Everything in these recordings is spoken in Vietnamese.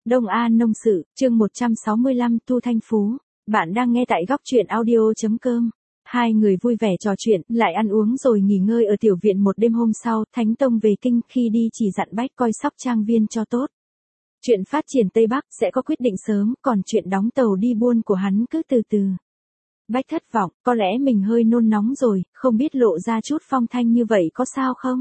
Đông An Nông Sự, chương 165 Thu Thanh Phú. Bạn đang nghe tại góc truyện audio.com. Hai người vui vẻ trò chuyện, lại ăn uống rồi nghỉ ngơi ở tiểu viện một đêm. Hôm sau, Thánh Tông về kinh, khi đi chỉ dặn Bách coi sóc trang viên cho tốt. Chuyện phát triển Tây Bắc sẽ có quyết định sớm, còn chuyện đóng tàu đi buôn của hắn cứ từ từ. Bách thất vọng, có lẽ mình hơi nôn nóng rồi, không biết lộ ra chút phong thanh như vậy có sao không?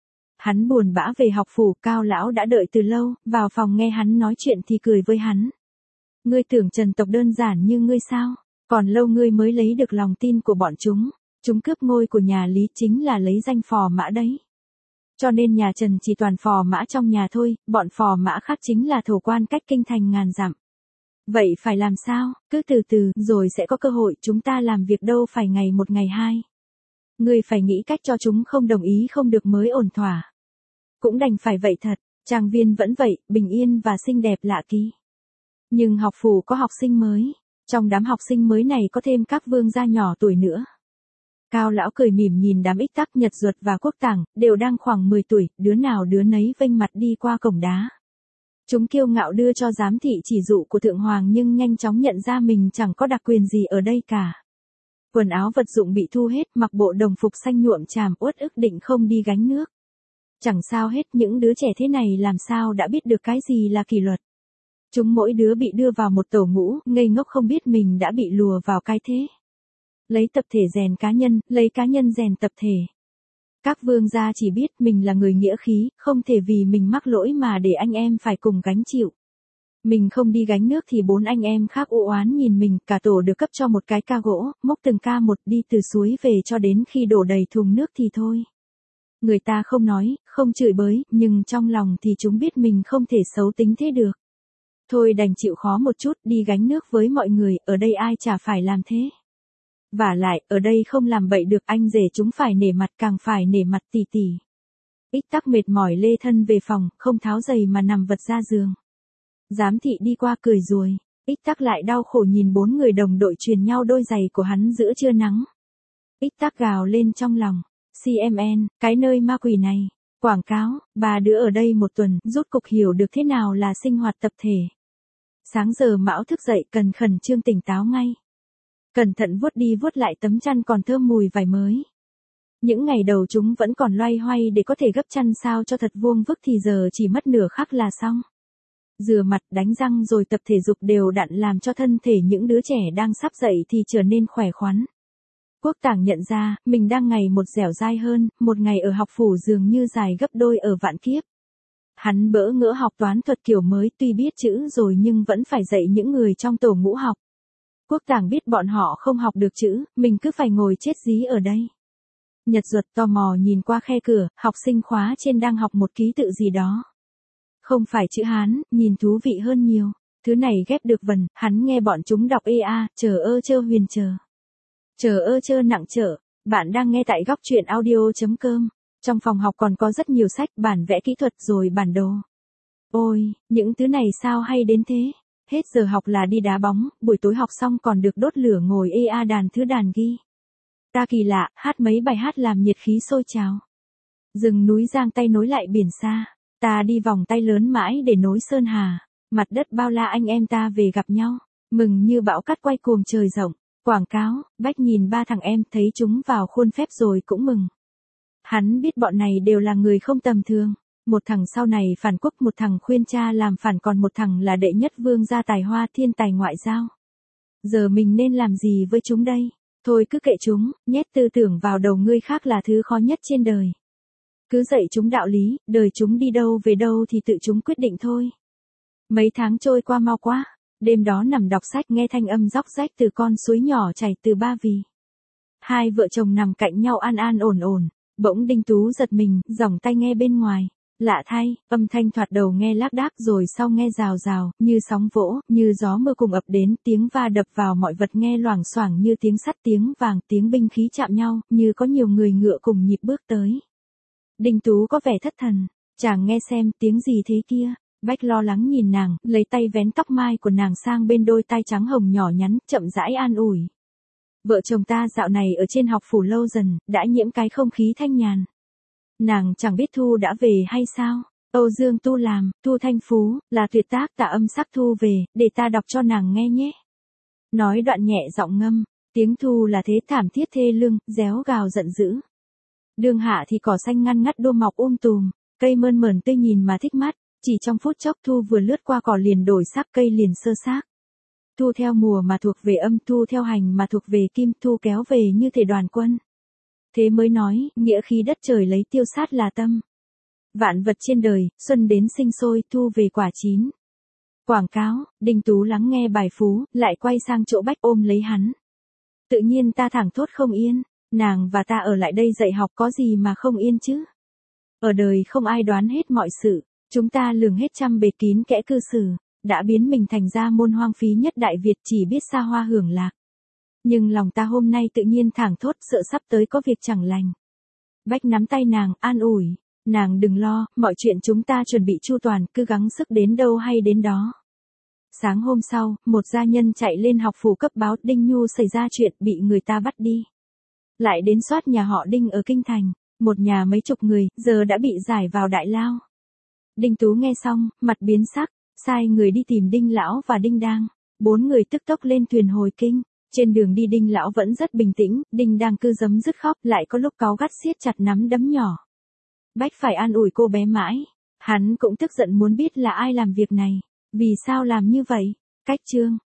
Hắn buồn bã về học phủ, Cao lão đã đợi từ lâu, vào phòng nghe hắn nói chuyện thì cười với hắn. Ngươi tưởng Trần tộc đơn giản như ngươi sao? Còn lâu ngươi mới lấy được lòng tin của bọn chúng. Chúng cướp ngôi của nhà Lý chính là lấy danh phò mã đấy. Cho nên nhà Trần chỉ toàn phò mã trong nhà thôi, bọn phò mã khác chính là thổ quan cách kinh thành ngàn dặm. Vậy phải làm sao? Cứ từ từ, rồi sẽ có cơ hội, chúng ta làm việc đâu phải ngày một ngày hai. Ngươi phải nghĩ cách cho chúng không đồng ý không được mới ổn thỏa. Cũng đành phải vậy thật, trang viên vẫn vậy, bình yên và xinh đẹp lạ kỳ. Nhưng học phủ có học sinh mới, trong đám học sinh mới này có thêm các vương gia nhỏ tuổi nữa. Cao lão cười mỉm nhìn đám Ích Tắc, Nhật Duật và Quốc Tảng, đều đang khoảng 10 tuổi, đứa nào đứa nấy vênh mặt đi qua cổng đá. Chúng kiêu ngạo đưa cho giám thị chỉ dụ của Thượng Hoàng nhưng nhanh chóng nhận ra mình chẳng có đặc quyền gì ở đây cả. Quần áo vật dụng bị thu hết, mặc bộ đồng phục xanh nhuộm chàm, uất ức định không đi gánh nước. Chẳng sao hết, những đứa trẻ thế này làm sao đã biết được cái gì là kỷ luật. Chúng mỗi đứa bị đưa vào một tổ ngũ, ngây ngốc không biết mình đã bị lùa vào cái thế. Lấy tập thể rèn cá nhân, lấy cá nhân rèn tập thể. Các vương gia chỉ biết mình là người nghĩa khí, không thể vì mình mắc lỗi mà để anh em phải cùng gánh chịu. Mình không đi gánh nước thì 4 anh em khác u oán nhìn mình, cả tổ được cấp cho một cái ca gỗ, múc từng ca một đi từ suối về cho đến khi đổ đầy thùng nước thì thôi. Người ta không nói, không chửi bới, nhưng trong lòng thì chúng biết mình không thể xấu tính thế được. Thôi đành chịu khó một chút, đi gánh nước với mọi người, ở đây ai chả phải làm thế. Vả lại, ở đây không làm bậy được, anh rể chúng phải nể mặt, càng phải nể mặt tỷ tỷ. Ích Tắc mệt mỏi lê thân về phòng, không tháo giày mà nằm vật ra giường. Giám thị đi qua cười rồi, Ích Tắc lại đau khổ nhìn 4 người đồng đội truyền nhau đôi giày của hắn giữa trưa nắng. Ích Tắc gào lên trong lòng. CMN, cái nơi ma quỷ này. Quảng cáo, 3 đứa ở đây 1 tuần, rốt cục hiểu được thế nào là sinh hoạt tập thể. Sáng giờ Mão thức dậy cần khẩn trương tỉnh táo ngay. Cẩn thận vuốt đi vuốt lại tấm chăn còn thơm mùi vải mới. Những ngày đầu chúng vẫn còn loay hoay để có thể gấp chăn sao cho thật vuông vức thì giờ chỉ mất nửa khắc là xong. Rửa mặt, đánh răng rồi tập thể dục đều đặn làm cho thân thể những đứa trẻ đang sắp dậy thì trở nên khỏe khoắn. Quốc Tảng nhận ra, mình đang ngày một dẻo dai hơn, một ngày ở học phủ dường như dài gấp đôi ở vạn kiếp. Hắn bỡ ngỡ học toán thuật kiểu mới, tuy biết chữ rồi nhưng vẫn phải dạy những người trong tổ ngũ học. Quốc Tảng biết bọn họ không học được chữ, mình cứ phải ngồi chết dí ở đây. Nhật Duật tò mò nhìn qua khe cửa, học sinh khóa trên đang học một ký tự gì đó. Không phải chữ Hán, nhìn thú vị hơn nhiều. Thứ này ghép được vần, hắn nghe bọn chúng đọc ea, chờ ơ chơ huyền chờ. Chờ ơ chơ nặng trở, bạn đang nghe tại góc truyện audio.com. Trong phòng học còn có rất nhiều sách, bản vẽ kỹ thuật rồi bản đồ. Ôi, những thứ này sao hay đến thế? Hết giờ học là đi đá bóng, buổi tối học xong còn được đốt lửa ngồi ea đàn thứ đàn ghi. Ta kỳ lạ, hát mấy bài hát làm nhiệt khí sôi trào. Rừng núi giang tay nối lại biển xa, ta đi vòng tay lớn mãi để nối sơn hà. Mặt đất bao la anh em ta về gặp nhau, mừng như bão cát quay cuồng trời rộng. Quảng cáo, Bách nhìn 3 thằng em thấy chúng vào khuôn phép rồi cũng mừng. Hắn biết bọn này đều là người không tầm thường. Một thằng sau này phản quốc, một thằng khuyên cha làm phản, còn một thằng là đệ nhất vương gia tài hoa, thiên tài ngoại giao. Giờ mình nên làm gì với chúng đây? Thôi cứ kệ chúng, nhét tư tưởng vào đầu người khác là thứ khó nhất trên đời. Cứ dạy chúng đạo lý, đời chúng đi đâu về đâu thì tự chúng quyết định thôi. Mấy tháng trôi qua mau quá. Đêm đó nằm đọc sách nghe thanh âm róc rách từ con suối nhỏ chảy từ Ba Vì. Hai vợ chồng nằm cạnh nhau an an ổn ổn, bỗng Đinh Tú giật mình, giỏng tai nghe bên ngoài. Lạ thay, âm thanh thoạt đầu nghe lác đác rồi sau nghe rào rào, như sóng vỗ, như gió mưa cùng ập đến, tiếng va đập vào mọi vật nghe loảng xoảng như tiếng sắt, tiếng vàng, tiếng binh khí chạm nhau, như có nhiều người ngựa cùng nhịp bước tới. Đinh Tú có vẻ thất thần, chàng nghe xem tiếng gì thế kia. Bách lo lắng nhìn nàng, lấy tay vén tóc mai của nàng sang bên đôi tai trắng hồng nhỏ nhắn, chậm rãi an ủi. Vợ chồng ta dạo này ở trên học phủ lâu dần, đã nhiễm cái không khí thanh nhàn. Nàng chẳng biết Thu đã về hay sao? Âu Dương Tu làm, Thu Thanh Phú, là tuyệt tác tả âm sắc thu về, để ta đọc cho nàng nghe nhé. Nói đoạn nhẹ giọng ngâm, tiếng thu là thế thảm thiết thê lương, réo gào giận dữ. Đường hạ thì cỏ xanh ngăn ngắt đua mọc tùm, cây mơn mởn tươi nhìn mà thích mắt, chỉ trong phút chốc thu vừa lướt qua cỏ liền đổi sắc, cây liền sơ xác. Thu theo mùa mà thuộc về âm, thu theo hành mà thuộc về kim, thu kéo về như thể đoàn quân. Thế mới nói, nghĩa khí đất trời lấy tiêu sát là tâm. Vạn vật trên đời, xuân đến sinh sôi, thu về quả chín. Quảng cáo, Đinh Tú lắng nghe bài phú, lại quay sang chỗ Bách ôm lấy hắn. Tự nhiên ta thẳng thốt không yên, nàng và ta ở lại đây dạy học có gì mà không yên chứ. Ở đời không ai đoán hết mọi sự, chúng ta lường hết trăm bề kín kẽ cư xử, đã biến mình thành ra môn hoang phí nhất Đại Việt chỉ biết xa hoa hưởng lạc. Nhưng lòng ta hôm nay tự nhiên thẳng thốt sợ sắp tới có việc chẳng lành. Bách nắm tay nàng, an ủi, nàng đừng lo, mọi chuyện chúng ta chuẩn bị chu toàn, cứ gắng sức đến đâu hay đến đó. Sáng hôm sau, một gia nhân chạy lên học phủ cấp báo Đinh Nhu xảy ra chuyện bị người ta bắt đi. Lại đến soát nhà họ Đinh ở Kinh Thành, một nhà mấy chục người, giờ đã bị giải vào đại lao. Đinh Tú nghe xong, mặt biến sắc, sai người đi tìm Đinh Lão và Đinh Đang. 4 người tức tốc lên thuyền hồi kinh. Trên đường đi Đinh Lão vẫn rất bình tĩnh, Đinh Đang cứ giấm dứt khóc, lại có lúc cáu gắt siết chặt nắm đấm nhỏ. Bách phải an ủi cô bé mãi. Hắn cũng tức giận muốn biết là ai làm việc này, vì sao làm như vậy. Cách chương